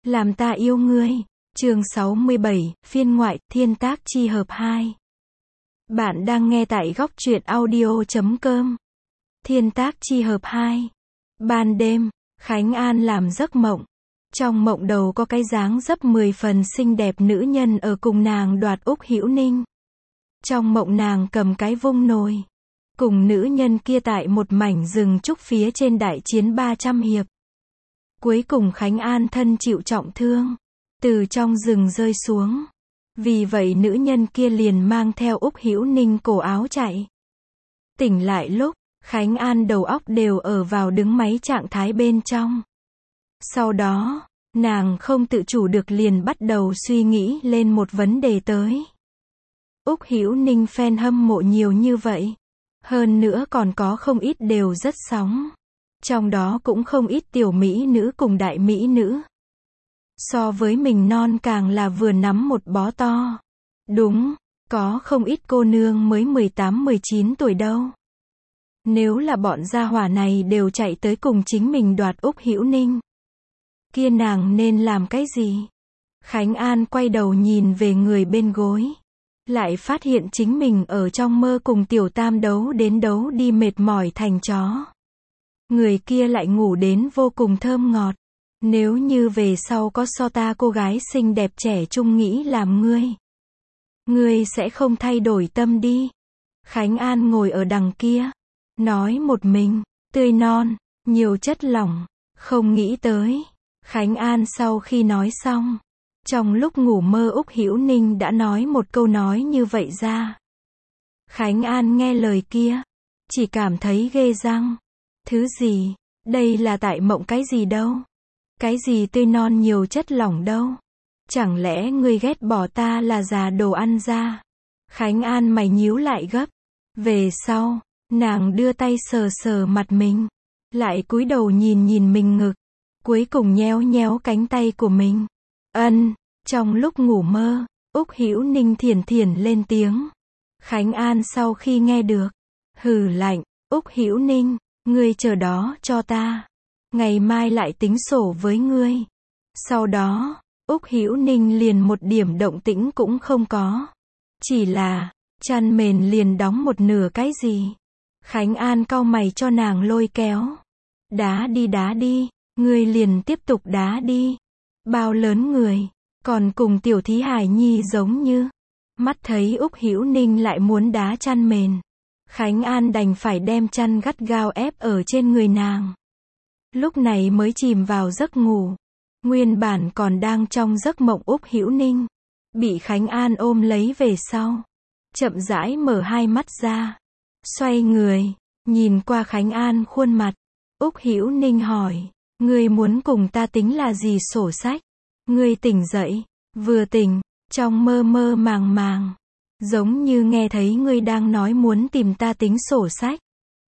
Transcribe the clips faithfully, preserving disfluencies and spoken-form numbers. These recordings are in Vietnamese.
Làm ta yêu ngươi. Chương sáu mươi bảy, phiên ngoại, thiên tác chi hợp hai. Bạn đang nghe tại góc truyện audio chấm com. Thiên tác chi hợp hai. Ban đêm, Khánh An làm giấc mộng. Trong mộng đầu có cái dáng dấp mười phần xinh đẹp nữ nhân ở cùng nàng đoạt Úc Hữu Ninh. Trong mộng nàng cầm cái vung nồi, cùng nữ nhân kia tại một mảnh rừng trúc phía trên đại chiến ba trăm hiệp. Cuối cùng Khánh An thân chịu trọng thương, từ trong rừng rơi xuống. Vì vậy nữ nhân kia liền mang theo Úc Hữu Ninh cổ áo chạy. Tỉnh lại lúc, Khánh An đầu óc đều ở vào đứng máy trạng thái bên trong. Sau đó, nàng không tự chủ được liền bắt đầu suy nghĩ lên một vấn đề tới. Úc Hữu Ninh fan hâm mộ nhiều như vậy. Hơn nữa còn có không ít đều rất sóng. Trong đó cũng không ít tiểu mỹ nữ cùng đại mỹ nữ. So với mình non càng là vừa nắm một bó to. Đúng, có không ít cô nương mới mười tám mười chín tuổi đâu. Nếu là bọn gia hỏa này đều chạy tới cùng chính mình đoạt Úc Hữu Ninh, kia nàng nên làm cái gì? Khánh An quay đầu nhìn về người bên gối, lại phát hiện chính mình ở trong mơ cùng tiểu tam đấu đến đấu đi mệt mỏi thành chó. Người kia lại ngủ đến vô cùng thơm ngọt. Nếu như về sau có so ta cô gái xinh đẹp trẻ trung nghĩ làm ngươi, ngươi sẽ không thay đổi tâm đi. Khánh An ngồi ở đằng kia, nói một mình, tươi non, nhiều chất lỏng, không nghĩ tới. Khánh An sau khi nói xong, trong lúc ngủ mơ Úc Hữu Ninh đã nói một câu nói như vậy ra. Khánh An nghe lời kia, chỉ cảm thấy ghê răng. Thứ gì? Đây là tại mộng cái gì đâu? Cái gì tươi non nhiều chất lỏng đâu? Chẳng lẽ ngươi ghét bỏ ta là già đồ ăn ra? Khánh An mày nhíu lại gấp. Về sau, nàng đưa tay sờ sờ mặt mình, lại cúi đầu nhìn nhìn mình ngực, cuối cùng nhéo nhéo cánh tay của mình. Ân, trong lúc ngủ mơ, Úc Hữu Ninh thiển thiển lên tiếng. Khánh An sau khi nghe được, hừ lạnh, Úc Hữu Ninh, ngươi chờ đó cho ta, ngày mai lại tính sổ với ngươi. Sau đó, Úc Hữu Ninh liền một điểm động tĩnh cũng không có. Chỉ là, chăn mền liền đóng một nửa cái gì. Khánh An cau mày cho nàng lôi kéo. Đá đi đá đi, ngươi liền tiếp tục đá đi. Bao lớn người, còn cùng tiểu thí hài nhi giống như. Mắt thấy Úc Hữu Ninh lại muốn đá chăn mền, Khánh An đành phải đem chăn gắt gao ép ở trên người nàng. Lúc này mới chìm vào giấc ngủ. Nguyên bản còn đang trong giấc mộng Úc Hữu Ninh, bị Khánh An ôm lấy về sau, chậm rãi mở hai mắt ra, xoay người, nhìn qua Khánh An khuôn mặt. Úc Hữu Ninh hỏi, ngươi muốn cùng ta tính là gì sổ sách? Ngươi tỉnh dậy, vừa tỉnh, trong mơ mơ màng màng, giống như nghe thấy ngươi đang nói muốn tìm ta tính sổ sách.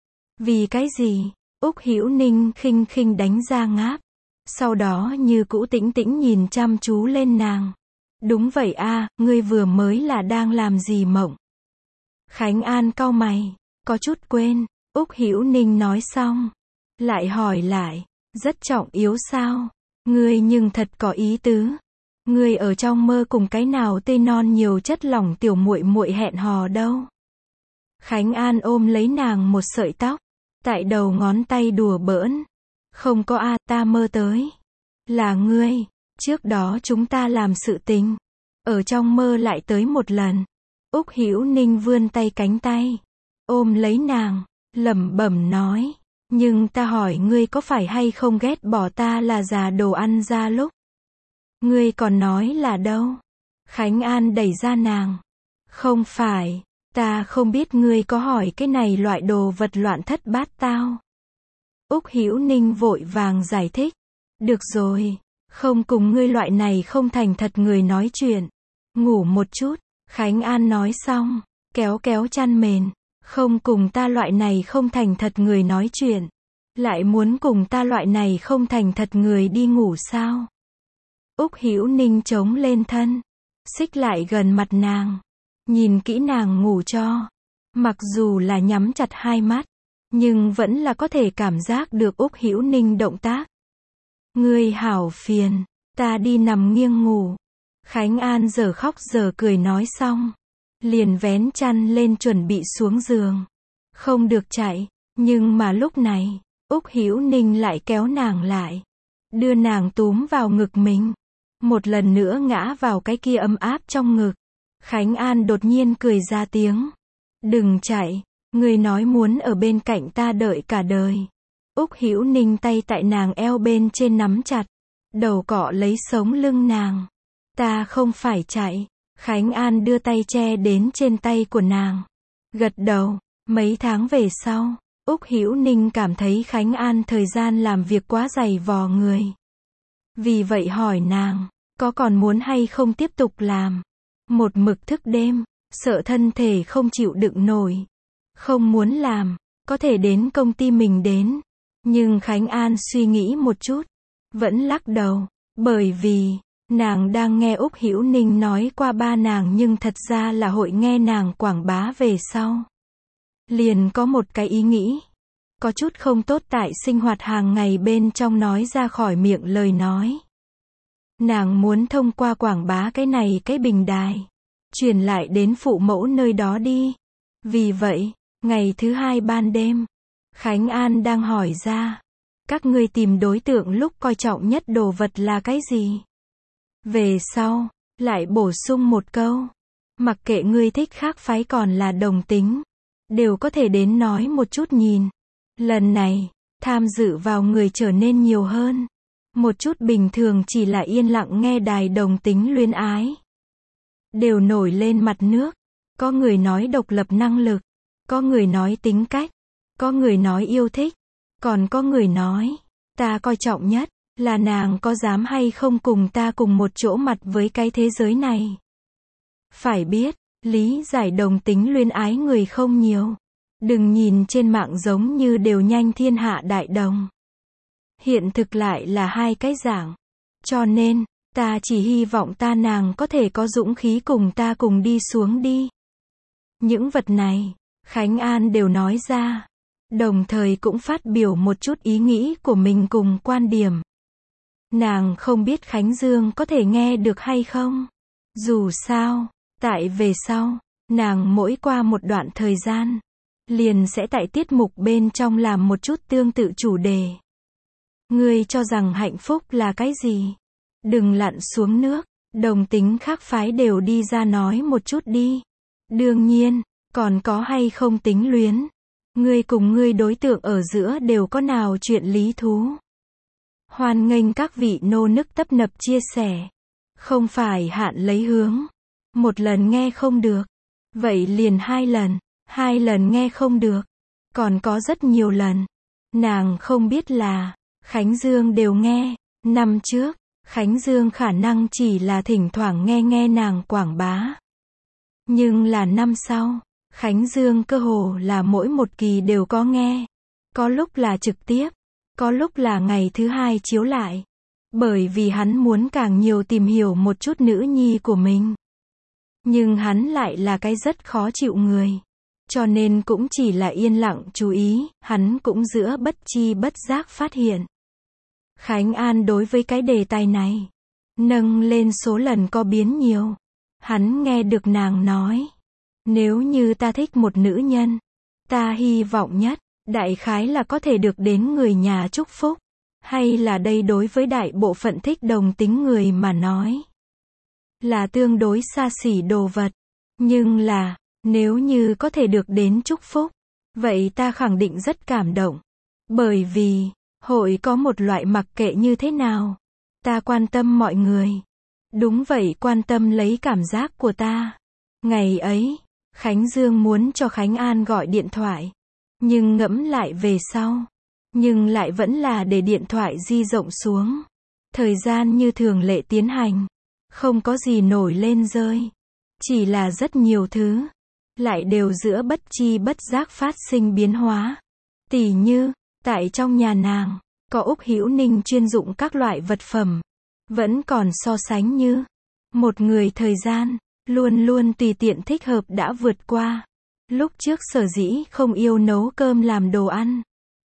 Vì cái gì? Úc Hữu Ninh khinh khinh đánh ra ngáp, sau đó như cũ tĩnh tĩnh nhìn chăm chú lên nàng. Đúng vậy a, ngươi vừa mới là đang làm gì mộng? Khánh An cau mày, có chút quên. Úc Hữu Ninh nói xong, lại hỏi lại, rất trọng yếu sao? Ngươi nhưng thật có ý tứ. Ngươi ở trong mơ cùng cái nào tươi non nhiều chất lỏng tiểu muội muội hẹn hò đâu? Khánh An ôm lấy nàng một sợi tóc, tại đầu ngón tay đùa bỡn. Không có a, ta mơ tới. Là ngươi, trước đó chúng ta làm sự tình. Ở trong mơ lại tới một lần. Úc Hữu Ninh vươn tay cánh tay, ôm lấy nàng, lẩm bẩm nói. Nhưng ta hỏi ngươi có phải hay không ghét bỏ ta là già đồ ăn ra lúc? Ngươi còn nói là đâu? Khánh An đẩy ra nàng. Không phải, ta không biết ngươi có hỏi cái này loại đồ vật loạn thất bát tao. Úc Hữu Ninh vội vàng giải thích. Được rồi, không cùng ngươi loại này không thành thật người nói chuyện. Ngủ một chút. Khánh An nói xong, kéo kéo chăn mền. Không cùng ta loại này không thành thật người nói chuyện. Lại muốn cùng ta loại này không thành thật người đi ngủ sao? Úc Hữu Ninh chống lên thân, xích lại gần mặt nàng, nhìn kỹ nàng ngủ cho. Mặc dù là nhắm chặt hai mắt, nhưng vẫn là có thể cảm giác được Úc Hữu Ninh động tác. Ngươi hảo phiền, ta đi nằm nghiêng ngủ. Khánh An giờ khóc giờ cười nói xong, liền vén chăn lên chuẩn bị xuống giường. Không được chạy, nhưng mà lúc này, Úc Hữu Ninh lại kéo nàng lại, đưa nàng túm vào ngực mình, một lần nữa ngã vào cái kia ấm áp trong ngực. Khánh An đột nhiên cười ra tiếng. Đừng chạy, ngươi nói muốn ở bên cạnh ta đợi cả đời. Úc Hữu Ninh tay tại nàng eo bên trên nắm chặt, đầu cọ lấy sống lưng nàng. Ta không phải chạy. Khánh An đưa tay che đến trên tay của nàng, gật đầu. Mấy tháng về sau, Úc Hữu Ninh cảm thấy Khánh An thời gian làm việc quá dày vò người. Vì vậy hỏi nàng, có còn muốn hay không tiếp tục làm? Một mực thức đêm, sợ thân thể không chịu đựng nổi. Không muốn làm, có thể đến công ty mình đến. Nhưng Khánh An suy nghĩ một chút, vẫn lắc đầu, bởi vì, nàng đang nghe Úc Hữu Ninh nói qua ba nàng nhưng thật ra là hội nghe nàng quảng bá về sau. Liền có một cái ý nghĩ, có chút không tốt tại sinh hoạt hàng ngày bên trong nói ra khỏi miệng lời nói. Nàng muốn thông qua quảng bá cái này cái bình đài, truyền lại đến phụ mẫu nơi đó đi. Vì vậy, ngày thứ hai ban đêm, Khánh An đang hỏi ra, các ngươi tìm đối tượng lúc coi trọng nhất đồ vật là cái gì? Về sau, lại bổ sung một câu, mặc kệ ngươi thích khác phái còn là đồng tính, đều có thể đến nói một chút nhìn. Lần này, tham dự vào người trở nên nhiều hơn. Một chút bình thường chỉ là yên lặng nghe đài đồng tính luyến ái, đều nổi lên mặt nước. Có người nói độc lập năng lực, có người nói tính cách, có người nói yêu thích, còn có người nói, ta coi trọng nhất là nàng có dám hay không cùng ta cùng một chỗ mặt với cái thế giới này. Phải biết, lý giải đồng tính luyến ái người không nhiều. Đừng nhìn trên mạng giống như đều nhanh thiên hạ đại đồng. Hiện thực lại là hai cái dạng. Cho nên, ta chỉ hy vọng ta nàng có thể có dũng khí cùng ta cùng đi xuống đi. Những vật này, Khánh An đều nói ra. Đồng thời cũng phát biểu một chút ý nghĩ của mình cùng quan điểm. Nàng không biết Khánh Dương có thể nghe được hay không. Dù sao, tại về sau, nàng mỗi qua một đoạn thời gian, liền sẽ tại tiết mục bên trong làm một chút tương tự chủ đề. Ngươi cho rằng hạnh phúc là cái gì? Đừng lặn xuống nước, đồng tính khác phái đều đi ra nói một chút đi. Đương nhiên, còn có hay không tính luyến. Ngươi cùng ngươi đối tượng ở giữa đều có nào chuyện lý thú. Hoan nghênh các vị nô nức tấp nập chia sẻ. Không phải hạn lấy hướng. Một lần nghe không được. Vậy liền hai lần. Hai lần nghe không được. Còn có rất nhiều lần. Nàng không biết là, Khánh Dương đều nghe. Năm trước, Khánh Dương khả năng chỉ là thỉnh thoảng nghe nghe nàng quảng bá. Nhưng là năm sau, Khánh Dương cơ hồ là mỗi một kỳ đều có nghe. Có lúc là trực tiếp, có lúc là ngày thứ hai chiếu lại. Bởi vì hắn muốn càng nhiều tìm hiểu một chút nữ nhi của mình. Nhưng hắn lại là cái rất khó chịu người. Cho nên cũng chỉ là yên lặng chú ý, hắn cũng giữa bất chi bất giác phát hiện. Khánh An đối với cái đề tài này, nâng lên số lần có biến nhiều. Hắn nghe được nàng nói, nếu như ta thích một nữ nhân, ta hy vọng nhất, đại khái là có thể được đến người nhà chúc phúc. Hay là đây đối với đại bộ phận thích đồng tính người mà nói, là tương đối xa xỉ đồ vật. Nhưng là, nếu như có thể được đến chúc phúc, vậy ta khẳng định rất cảm động. Bởi vì, hội có một loại mặc kệ như thế nào, ta quan tâm mọi người. Đúng vậy, quan tâm lấy cảm giác của ta. Ngày ấy, Khánh Dương muốn cho Khánh An gọi điện thoại. Nhưng ngẫm lại về sau. Nhưng lại vẫn là để điện thoại di rộng xuống. Thời gian như thường lệ tiến hành. Không có gì nổi lên rơi. Chỉ là rất nhiều thứ. Lại đều giữa bất chi bất giác phát sinh biến hóa. Tỉ như, tại trong nhà nàng, có Úc Hữu Ninh chuyên dụng các loại vật phẩm. Vẫn còn so sánh như một người thời gian, luôn luôn tùy tiện thích hợp đã vượt qua. Lúc trước sở dĩ không yêu nấu cơm làm đồ ăn.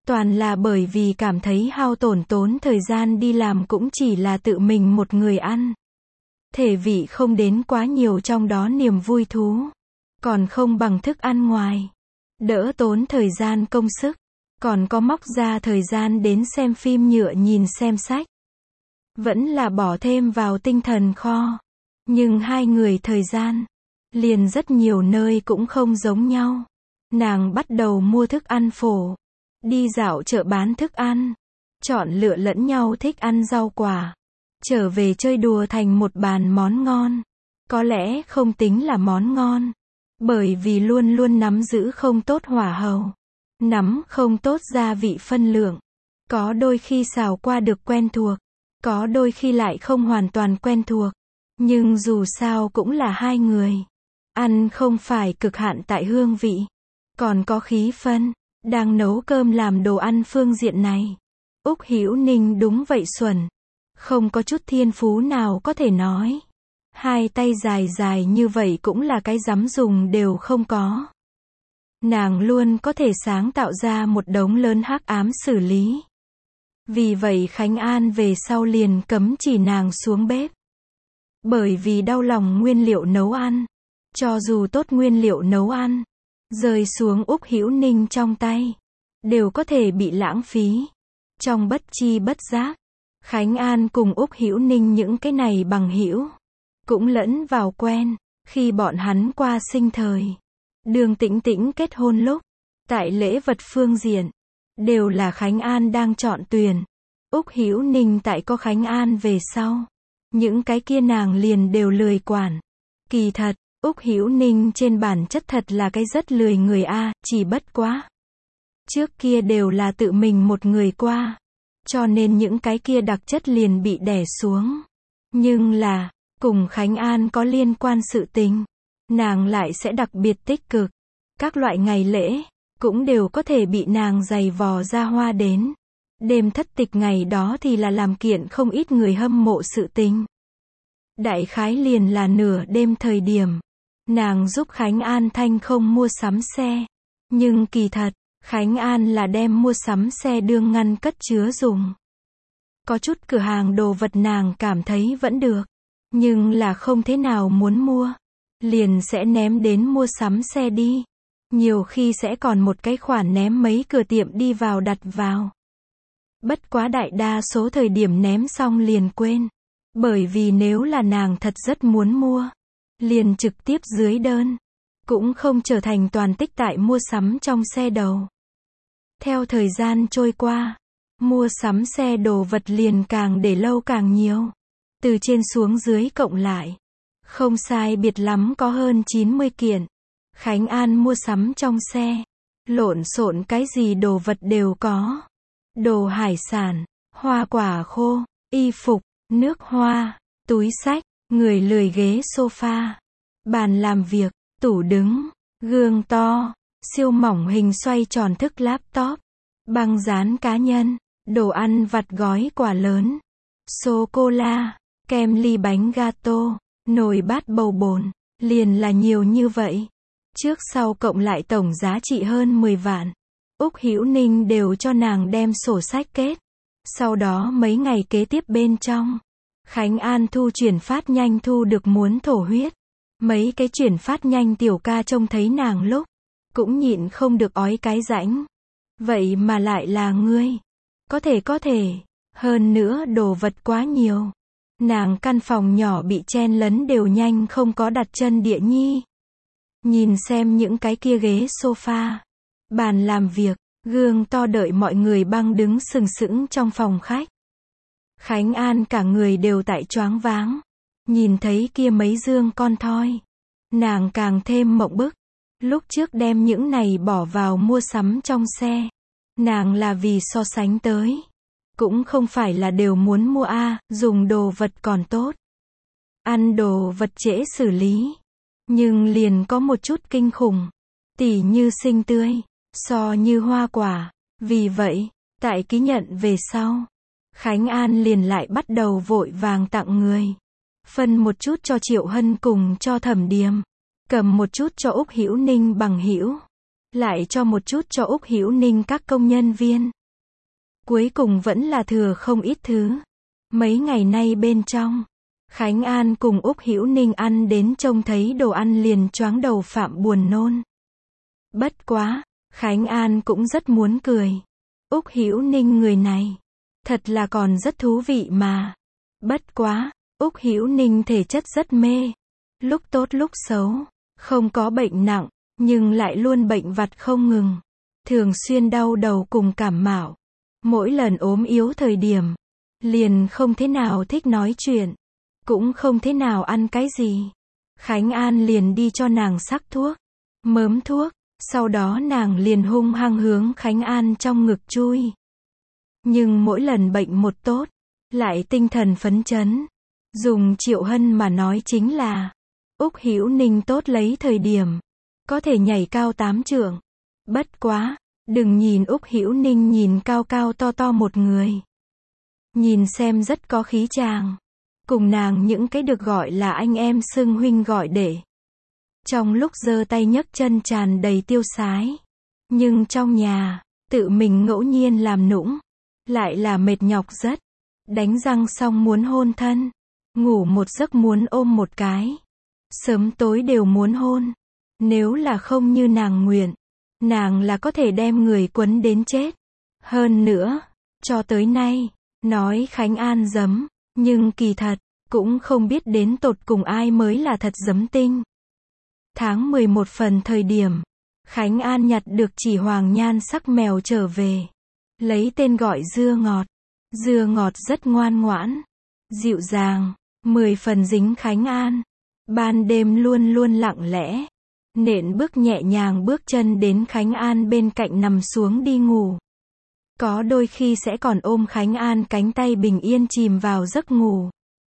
Toàn là bởi vì cảm thấy hao tổn tốn thời gian đi làm cũng chỉ là tự mình một người ăn. Thể vị không đến quá nhiều trong đó niềm vui thú. Còn không bằng thức ăn ngoài. Đỡ tốn thời gian công sức. Còn có móc ra thời gian đến xem phim nhựa nhìn xem sách. Vẫn là bỏ thêm vào tinh thần kho. Nhưng hai người thời gian. Liền rất nhiều nơi cũng không giống nhau. Nàng bắt đầu mua thức ăn phổ. Đi dạo chợ bán thức ăn. Chọn lựa lẫn nhau thích ăn rau quả. Trở về chơi đùa thành một bàn món ngon. Có lẽ không tính là món ngon. Bởi vì luôn luôn nắm giữ không tốt hỏa hầu. Nắm không tốt gia vị phân lượng. Có đôi khi xào qua được quen thuộc. Có đôi khi lại không hoàn toàn quen thuộc. Nhưng dù sao cũng là hai người. Ăn không phải cực hạn tại hương vị. Còn có khí phân. Đang nấu cơm làm đồ ăn phương diện này. Úc Hữu Ninh đúng vậy xuẩn. Không có chút thiên phú nào có thể nói. Hai tay dài dài như vậy cũng là cái dám dùng đều không có. Nàng luôn có thể sáng tạo ra một đống lớn hắc ám xử lý. Vì vậy Khánh An về sau liền cấm chỉ nàng xuống bếp. Bởi vì đau lòng nguyên liệu nấu ăn. Cho dù tốt nguyên liệu nấu ăn. Rơi xuống Úc Hữu Ninh trong tay. Đều có thể bị lãng phí. Trong bất chi bất giác. Khánh An cùng Úc Hữu Ninh những cái này bằng hữu. Cũng lẫn vào quen. Khi bọn hắn qua sinh thời. Đường Tĩnh Tĩnh kết hôn lúc. Tại lễ vật phương diện. Đều là Khánh An đang chọn tuyển. Úc Hữu Ninh tại có Khánh An về sau. Những cái kia nàng liền đều lười quản. Kỳ thật, Úc Hữu Ninh trên bản chất thật là cái rất lười người a, chỉ bất quá. Trước kia đều là tự mình một người qua. Cho nên những cái kia đặc chất liền bị đè xuống. Nhưng là, cùng Khánh An có liên quan sự tình. Nàng lại sẽ đặc biệt tích cực. Các loại ngày lễ, cũng đều có thể bị nàng giày vò ra hoa đến. Đêm thất tịch ngày đó thì là làm kiện không ít người hâm mộ sự tình. Đại khái liền là nửa đêm thời điểm. Nàng giúp Khánh An Thanh không mua sắm xe. Nhưng kỳ thật, Khánh An là đem mua sắm xe đương ngăn cất chứa dùng. Có chút cửa hàng đồ vật nàng cảm thấy vẫn được. Nhưng là không thế nào muốn mua. Liền sẽ ném đến mua sắm xe đi. Nhiều khi sẽ còn một cái khoản ném mấy cửa tiệm đi vào đặt vào. Bất quá đại đa số thời điểm ném xong liền quên. Bởi vì nếu là nàng thật rất muốn mua. Liền trực tiếp dưới đơn. Cũng không trở thành toàn tích tại mua sắm trong xe đầu. Theo thời gian trôi qua. Mua sắm xe đồ vật liền càng để lâu càng nhiều. Từ trên xuống dưới cộng lại. Không sai biệt lắm có hơn chín mươi kiện. Khánh An mua sắm trong xe. Lộn xộn cái gì đồ vật đều có. Đồ hải sản, hoa quả khô, y phục, nước hoa, túi xách, người lười ghế sofa, bàn làm việc, tủ đứng, gương to, siêu mỏng hình xoay tròn thức laptop, băng dán cá nhân, đồ ăn vặt gói quả lớn, sô-cô-la, kem ly bánh gato, nồi bát bầu bồn, liền là nhiều như vậy. Trước sau cộng lại tổng giá trị hơn mười vạn. Úc Hữu Ninh đều cho nàng đem sổ sách kết. Sau đó mấy ngày kế tiếp bên trong. Khánh An thu chuyển phát nhanh thu được muốn thổ huyết. Mấy cái chuyển phát nhanh tiểu ca trông thấy nàng lúc. Cũng nhịn không được ói cái rãnh. Vậy mà lại là ngươi. Có thể có thể. Hơn nữa đồ vật quá nhiều. Nàng căn phòng nhỏ bị chen lấn đều nhanh không có đặt chân địa nhi. Nhìn xem những cái kia ghế sofa. Bàn làm việc, gương to đợi mọi người băng đứng sừng sững trong phòng khách. Khánh An cả người đều tại choáng váng. Nhìn thấy kia mấy dương con thoi. Nàng càng thêm mộng bức. Lúc trước đem những này bỏ vào mua sắm trong xe. Nàng là vì so sánh tới. Cũng không phải là đều muốn mua a, à, dùng đồ vật còn tốt. Ăn đồ vật trễ xử lý. Nhưng liền có một chút kinh khủng. Tỉ như sinh tươi. So như hoa quả. Vì vậy, tại ký nhận về sau. Khánh An liền lại bắt đầu vội vàng tặng người. Phân một chút cho Triệu Hân cùng cho Thẩm Điềm. Cầm một chút cho Úc Hữu Ninh bằng hữu. lại cho một chút cho Úc Hữu Ninh các công nhân viên. Cuối cùng vẫn là thừa không ít thứ. Mấy ngày nay bên trong, Khánh An cùng Úc Hữu Ninh ăn đến trông thấy đồ ăn liền choáng đầu phạm buồn nôn. Bất quá, Khánh An cũng rất muốn cười. Úc Hữu Ninh người này, thật là còn rất thú vị mà. Bất quá, Úc Hữu Ninh thể chất rất mê. Lúc tốt lúc xấu, không có bệnh nặng, nhưng lại luôn bệnh vặt không ngừng. Thường xuyên đau đầu cùng cảm mạo. Mỗi lần ốm yếu thời điểm, liền không thế nào thích nói chuyện, cũng không thế nào ăn cái gì. Khánh An liền đi cho nàng sắc thuốc, mớm thuốc, sau đó nàng liền hung hăng hướng Khánh An trong ngực chui. Nhưng mỗi lần bệnh một tốt, lại tinh thần phấn chấn. Dùng Triệu Hân mà nói chính là, Úc Hữu Ninh tốt lấy thời điểm, có thể nhảy cao tám trượng. Bất quá, đừng nhìn Úc Hữu Ninh nhìn cao cao to to một người. Nhìn xem rất có khí chàng. Cùng nàng những cái được gọi là anh em xưng huynh gọi đệ. Trong lúc giơ tay nhấc chân tràn đầy tiêu sái. Nhưng trong nhà, tự mình ngẫu nhiên làm nũng. Lại là mệt nhọc rất. Đánh răng xong muốn hôn thân. Ngủ một giấc muốn ôm một cái. Sớm tối đều muốn hôn. Nếu là không như nàng nguyện, nàng là có thể đem người quấn đến chết. Hơn nữa, cho tới nay, nói Khánh An giấm, nhưng kỳ thật, cũng không biết đến tột cùng ai mới là thật giấm tinh. Tháng mười một phần thời điểm, Khánh An nhặt được chỉ hoàng nhan sắc mèo trở về. Lấy tên gọi Dưa Ngọt. Dưa Ngọt rất ngoan ngoãn, dịu dàng, mười phần dính Khánh An. Ban đêm luôn luôn lặng lẽ, nện bước nhẹ nhàng bước chân đến Khánh An bên cạnh nằm xuống đi ngủ. Có đôi khi sẽ còn ôm Khánh An cánh tay bình yên chìm vào giấc ngủ.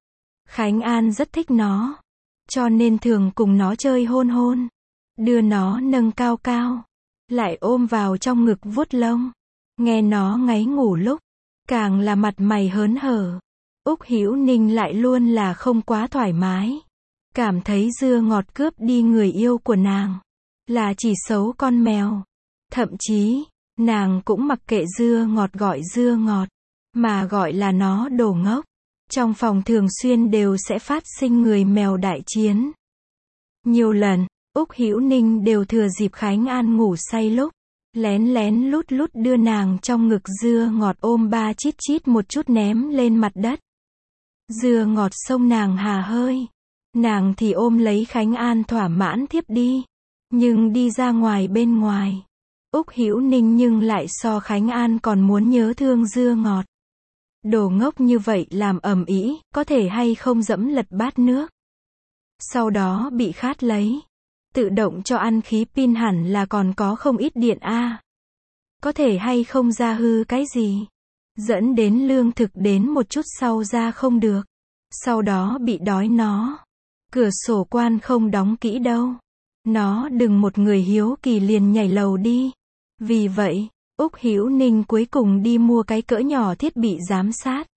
Khánh An rất thích nó, cho nên thường cùng nó chơi hôn hôn, đưa nó nâng cao cao, lại ôm vào trong ngực vuốt lông, nghe nó ngáy ngủ lúc, càng là mặt mày hớn hở. Úc Hữu Ninh lại luôn là không quá thoải mái, cảm thấy Dưa Ngọt cướp đi người yêu của nàng, là chỉ xấu con mèo. Thậm chí, nàng cũng mặc kệ Dưa Ngọt gọi Dưa Ngọt, mà gọi là nó đồ ngốc. Trong phòng thường xuyên đều sẽ phát sinh người mèo đại chiến. Nhiều lần, Úc Hữu Ninh đều thừa dịp Khánh An ngủ say lúc, lén lén lút lút đưa nàng trong ngực Dưa Ngọt ôm ba chít chít một chút ném lên mặt đất. Dưa Ngọt xông nàng hà hơi. Nàng thì ôm lấy Khánh An thỏa mãn thiếp đi. Nhưng đi ra ngoài bên ngoài, Úc Hữu Ninh nhưng lại so Khánh An còn muốn nhớ thương Dưa Ngọt. Đồ ngốc như vậy làm ầm ĩ, có thể hay không dẫm lật bát nước. Sau đó bị khát lấy. Tự động cho ăn khí pin hẳn là còn có không ít điện a. À. Có thể hay không ra hư cái gì. Dẫn đến lương thực đến một chút sau ra không được. Sau đó bị đói nó. Cửa sổ quan không đóng kỹ đâu. Nó đừng một người hiếu kỳ liền nhảy lầu đi. Vì vậy, Úc Hữu Ninh cuối cùng đi mua cái cỡ nhỏ thiết bị giám sát.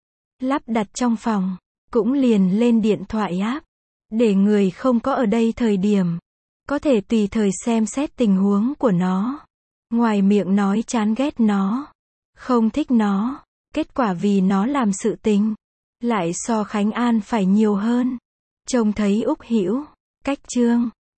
Lắp đặt trong phòng, cũng liền lên điện thoại app. Để người không có ở đây thời điểm, có thể tùy thời xem xét tình huống của nó. Ngoài miệng nói chán ghét nó, không thích nó, kết quả vì nó làm sự tình, lại so Khánh An phải nhiều hơn. Trông thấy Úc Hữu, cách chương